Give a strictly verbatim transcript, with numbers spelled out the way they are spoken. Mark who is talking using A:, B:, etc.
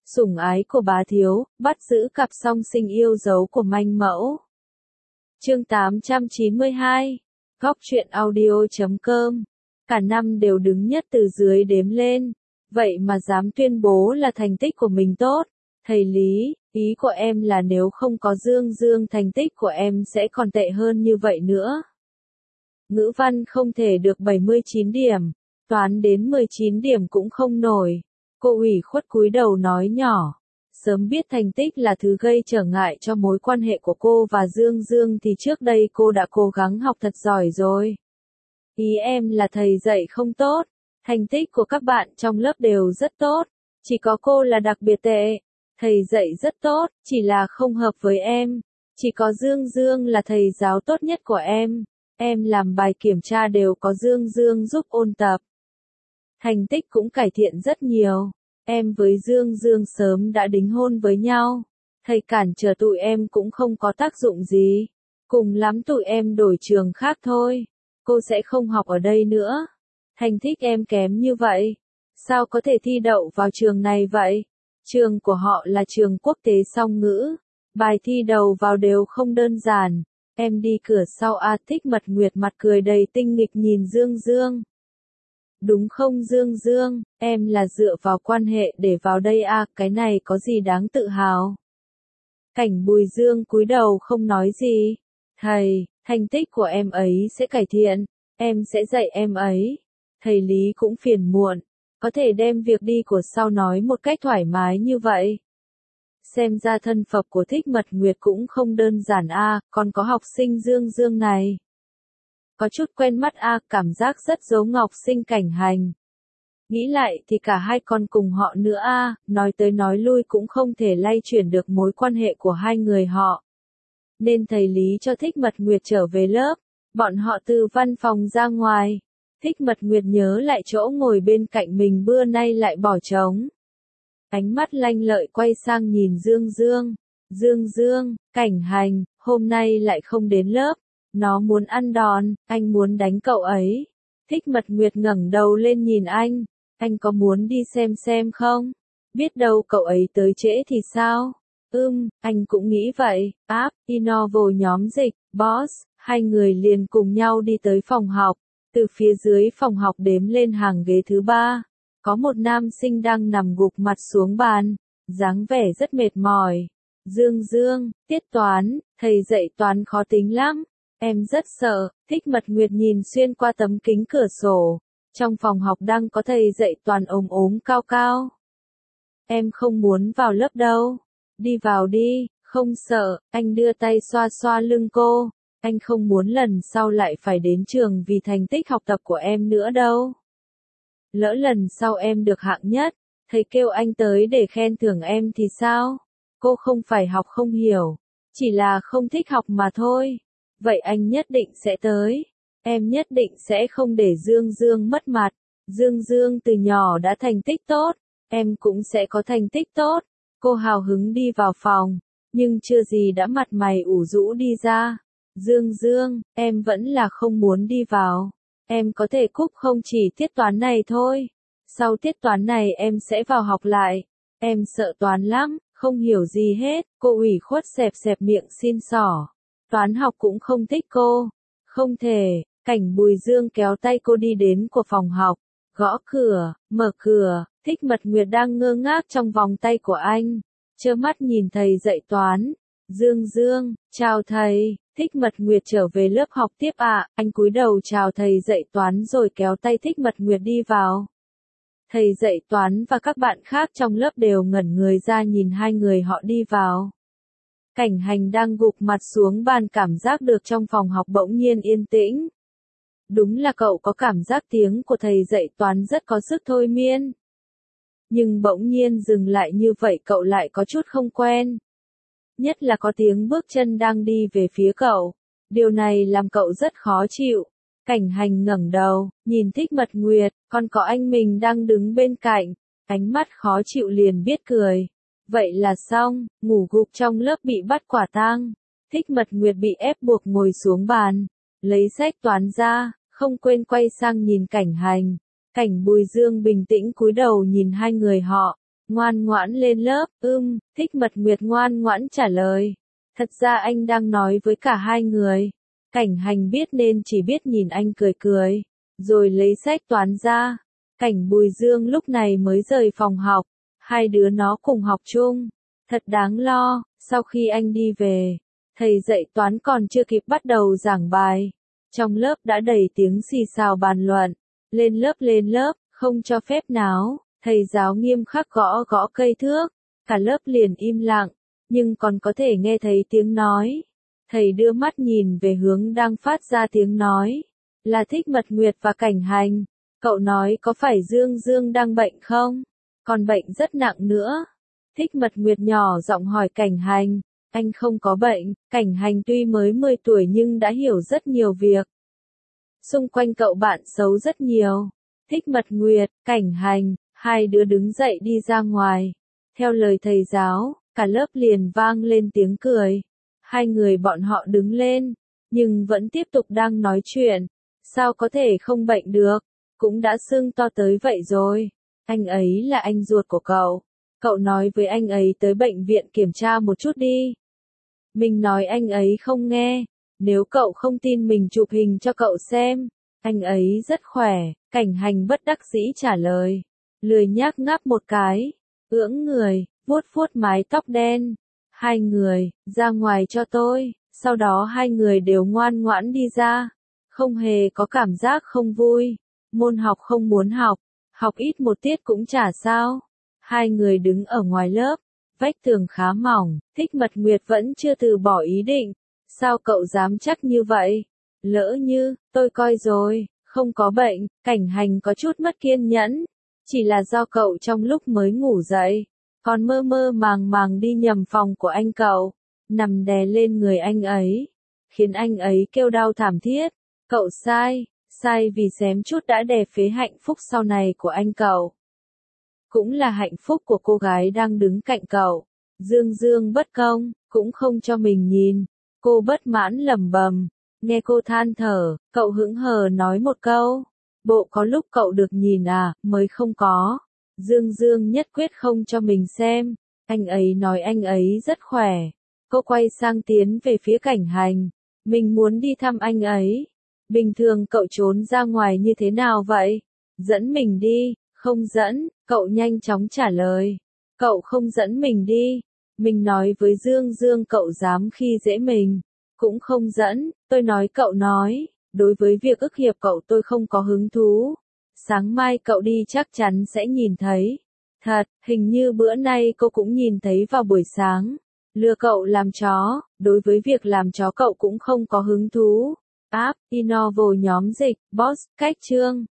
A: sủng ái của bá thiếu, bắt giữ cặp song sinh yêu dấu của manh mẫu. Chương tám trăm chín mươi hai, Góc truyện audio chấm com. Cả năm đều đứng nhất từ dưới đếm lên, vậy mà dám tuyên bố là thành tích của mình tốt. Thầy Lý, ý của em là nếu không có Dương Dương thành tích của em sẽ còn tệ hơn như vậy nữa. Ngữ văn không thể được bảy mươi chín điểm, toán đến mười chín điểm cũng không nổi. Cô ủy khuất cúi đầu nói nhỏ. Sớm biết thành tích là thứ gây trở ngại cho mối quan hệ của cô và Dương Dương thì trước đây cô đã cố gắng học thật giỏi rồi. Ý em là thầy dạy không tốt, thành tích của các bạn trong lớp đều rất tốt, chỉ có cô là đặc biệt tệ. Thầy dạy rất tốt, chỉ là không hợp với em, chỉ có Dương Dương là thầy giáo tốt nhất của em, em làm bài kiểm tra đều có Dương Dương giúp ôn tập. Thành tích cũng cải thiện rất nhiều. Em với Dương Dương sớm đã đính hôn với nhau. Thầy cản trở tụi em cũng không có tác dụng gì. Cùng lắm tụi em đổi trường khác thôi. Cô sẽ không học ở đây nữa. Thành tích em kém như vậy. Sao có thể thi đậu vào trường này vậy? Trường của họ là trường quốc tế song ngữ. Bài thi đầu vào đều không đơn giản. Em đi cửa sau A. Thích Mật Nguyệt mặt cười đầy tinh nghịch nhìn Dương Dương. Đúng không Dương Dương, em là dựa vào quan hệ để vào đây à, cái này có gì đáng tự hào. Cảnh Bùi Dương cúi đầu không nói gì. Thầy, thành tích của em ấy sẽ cải thiện, em sẽ dạy em ấy. Thầy Lý cũng phiền muộn, có thể đem việc đi của sau nói một cách thoải mái như vậy. Xem ra thân phận của Thích Mật Nguyệt cũng không đơn giản a, à, còn có học sinh Dương Dương này. Có chút quen mắt a, à, cảm giác rất giống Ngọc Sinh Cảnh Hành. Nghĩ lại thì cả hai con cùng họ nữa a, à, nói tới nói lui cũng không thể lay chuyển được mối quan hệ của hai người họ. Nên thầy Lý cho Thích Mật Nguyệt trở về lớp, bọn họ từ văn phòng ra ngoài. Thích Mật Nguyệt nhớ lại chỗ ngồi bên cạnh mình bữa nay lại bỏ trống. Ánh mắt lanh lợi quay sang nhìn Dương Dương. Dương Dương, Cảnh Hành, hôm nay lại không đến lớp. Nó muốn ăn đòn, anh muốn đánh cậu ấy. Thích Mật Nguyệt ngẩng đầu lên nhìn anh. Anh có muốn đi xem xem không? Biết đâu cậu ấy tới trễ thì sao? Ừm, anh cũng nghĩ vậy. Áp, Innovo nhóm dịch, boss, hai người liền cùng nhau đi tới phòng học. Từ phía dưới phòng học đếm lên hàng ghế thứ ba. Có một nam sinh đang nằm gục mặt xuống bàn. Dáng vẻ rất mệt mỏi. Dương Dương, tiết toán, thầy dạy toán khó tính lắm. Em rất sợ. Thích Mật Nguyệt nhìn xuyên qua tấm kính cửa sổ. Trong phòng học đang có thầy dạy toán ốm ốm cao cao. Em không muốn vào lớp đâu. Đi vào đi, không sợ. Anh đưa tay xoa xoa lưng cô. Anh không muốn lần sau lại phải đến trường vì thành tích học tập của em nữa đâu. Lỡ lần sau em được hạng nhất, thầy kêu anh tới để khen thưởng em thì sao? Cô không phải học không hiểu, chỉ là không thích học mà thôi. Vậy anh nhất định sẽ tới. Em nhất định sẽ không để Dương Dương mất mặt. Dương Dương từ nhỏ đã thành tích tốt, em cũng sẽ có thành tích tốt. Cô hào hứng đi vào phòng, nhưng chưa gì đã mặt mày ủ rũ đi ra. Dương Dương, em vẫn là không muốn đi vào. Em có thể cúp không chỉ tiết toán này thôi. Sau tiết toán này em sẽ vào học lại. Em sợ toán lắm, không hiểu gì hết. Cô ủy khuất xẹp xẹp miệng xin xỏ. Toán học cũng không thích cô. Không thể. Cảnh Bùi Dương kéo tay cô đi đến của phòng học. Gõ cửa, mở cửa. Thích Mật Nguyệt đang ngơ ngác trong vòng tay của anh. Trơ mắt nhìn thầy dạy toán. Dương Dương, chào thầy. Thích Mật Nguyệt trở về lớp học tiếp ạ. À. Anh cúi đầu chào thầy dạy toán rồi kéo tay Thích Mật Nguyệt đi vào. Thầy dạy toán và các bạn khác trong lớp đều ngẩn người ra nhìn hai người họ đi vào. Cảnh Hành đang gục mặt xuống bàn cảm giác được trong phòng học bỗng nhiên yên tĩnh. Đúng là cậu có cảm giác tiếng của thầy dạy toán rất có sức thôi miên. Nhưng bỗng nhiên dừng lại như vậy cậu lại có chút không quen. Nhất là có tiếng bước chân đang đi về phía cậu. Điều này làm cậu rất khó chịu. Cảnh Hành ngẩng đầu, nhìn Thích Mật Nguyệt, còn có anh mình đang đứng bên cạnh. Ánh mắt khó chịu liền biết cười. Vậy là xong, ngủ gục trong lớp bị bắt quả tang. Thích Mật Nguyệt bị ép buộc ngồi xuống bàn. Lấy sách toán ra, không quên quay sang nhìn Cảnh Hành. Cảnh Bùi Dương bình tĩnh cúi đầu nhìn hai người họ. Ngoan ngoãn lên lớp, ưm, Thích Mật Nguyệt ngoan ngoãn trả lời. Thật ra anh đang nói với cả hai người. Cảnh Hành biết nên chỉ biết nhìn anh cười cười, rồi lấy sách toán ra. Cảnh Bùi Dương lúc này mới rời phòng học, hai đứa nó cùng học chung. Thật đáng lo, sau khi anh đi về, thầy dạy toán còn chưa kịp bắt đầu giảng bài. Trong lớp đã đầy tiếng xì xào bàn luận, lên lớp lên lớp, không cho phép náo, thầy giáo nghiêm khắc gõ gõ cây thước, cả lớp liền im lặng, nhưng còn có thể nghe thấy tiếng nói. Thầy đưa mắt nhìn về hướng đang phát ra tiếng nói, là Thích Mật Nguyệt và Cảnh Hành. Cậu nói có phải Dương Dương đang bệnh không? Còn bệnh rất nặng nữa. Thích Mật Nguyệt nhỏ giọng hỏi Cảnh Hành. Anh không có bệnh. Cảnh Hành tuy mới mười tuổi nhưng đã hiểu rất nhiều việc. Xung quanh cậu bạn xấu rất nhiều. Thích Mật Nguyệt, Cảnh Hành, hai đứa đứng dậy đi ra ngoài. Theo lời thầy giáo, cả lớp liền vang lên tiếng cười. Hai người bọn họ đứng lên, nhưng vẫn tiếp tục đang nói chuyện. Sao có thể không bệnh được? Cũng đã sưng to tới vậy rồi. Anh ấy là anh ruột của cậu. Cậu nói với anh ấy tới bệnh viện kiểm tra một chút đi. Mình nói anh ấy không nghe. Nếu cậu không tin mình chụp hình cho cậu xem. Anh ấy rất khỏe. Cảnh Hành bất đắc dĩ trả lời. Lười nhác ngáp một cái. Ưỡng người, vuốt vuốt mái tóc đen. Hai người, ra ngoài cho tôi. Sau đó hai người đều ngoan ngoãn đi ra. Không hề có cảm giác không vui. Môn học không muốn học. Học ít một tiết cũng chả sao. Hai người đứng ở ngoài lớp. Vách tường khá mỏng. Thích Mật Nguyệt vẫn chưa từ bỏ ý định. Sao cậu dám chắc như vậy? Lỡ như, tôi coi rồi, không có bệnh. Cảnh Hành có chút mất kiên nhẫn. Chỉ là do cậu trong lúc mới ngủ dậy, còn mơ mơ màng màng đi nhầm phòng của anh cậu, nằm đè lên người anh ấy, khiến anh ấy kêu đau thảm thiết. Cậu sai, sai vì xém chút đã đè phế hạnh phúc sau này của anh cậu. Cũng là hạnh phúc của cô gái đang đứng cạnh cậu. Dương Dương bất công, cũng không cho mình nhìn. Cô bất mãn lẩm bẩm, nghe cô than thở, cậu hững hờ nói một câu. Bộ có lúc cậu được nhìn à, mới không có. Dương Dương nhất quyết không cho mình xem. Anh ấy nói anh ấy rất khỏe. Cô quay sang tiến về phía Cảnh Hành. Mình muốn đi thăm anh ấy. Bình thường cậu trốn ra ngoài như thế nào vậy? Dẫn mình đi. Không dẫn, cậu nhanh chóng trả lời. Cậu không dẫn mình đi. Mình nói với Dương Dương cậu dám khi dễ mình. Cũng không dẫn, tôi nói cậu nói. Đối với việc ức hiếp cậu tôi không có hứng thú. Sáng mai cậu đi chắc chắn sẽ nhìn thấy. Thật, hình như bữa nay cô cũng nhìn thấy vào buổi sáng. Lừa cậu làm chó, đối với việc làm chó cậu cũng không có hứng thú. App, Innovo nhóm dịch, Boss, cách chương.